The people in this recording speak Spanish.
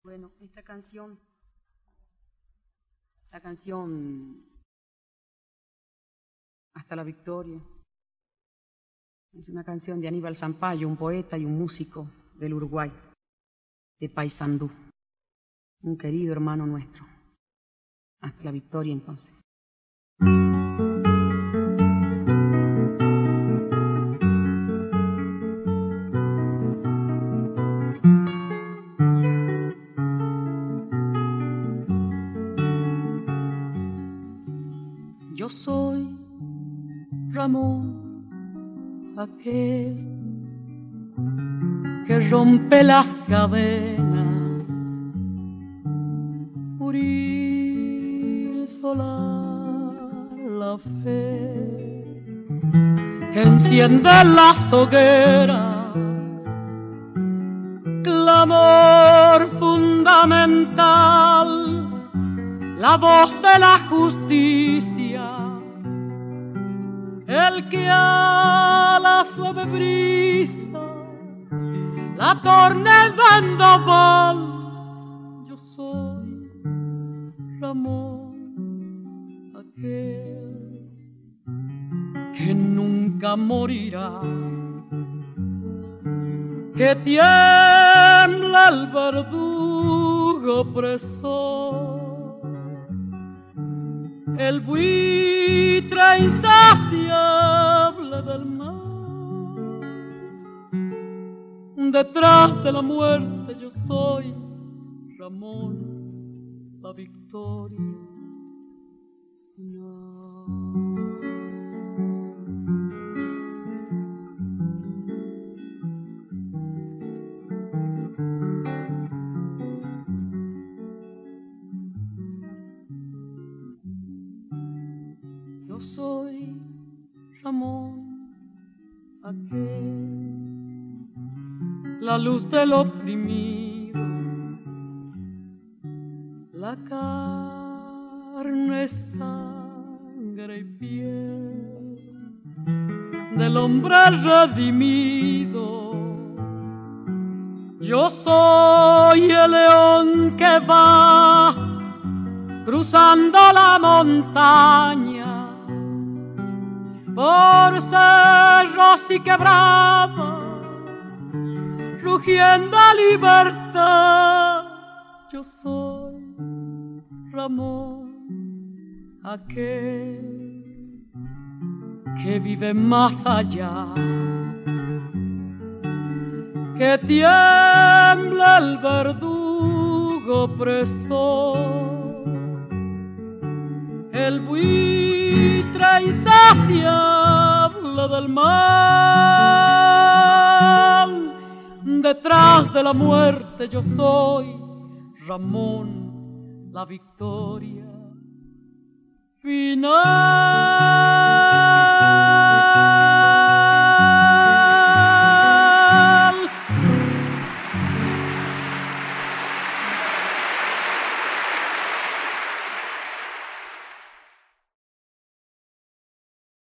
Bueno, esta canción, la canción Hasta la Victoria, es una canción de Aníbal Zampayo, un poeta y un músico del Uruguay, de Paysandú, un querido hermano nuestro. Hasta la Victoria, entonces. Yo soy Ramón, aquel que rompe las cadenas, Uril Solar, la fe que enciende las hogueras, clamor fundamental, la voz de la justicia, el que a la suave brisa la torna el vendaval. Yo soy Ramón, aquel que nunca morirá, que tiembla el verdugo opresor, el buitre insaciable del mar. Detrás de la muerte yo soy Ramón, la victoria final. Yo soy Ramón, aquel, la luz del oprimido, la carne, sangre y piel del hombre redimido. Yo soy el león que va cruzando la montaña por cerros y quebradas, rugiendo a libertad. Yo soy Ramón, aquel que vive más allá, que tiembla el verdugo opresor, el buitre insaciable del mal. Detrás de la muerte yo soy Ramón, la victoria final.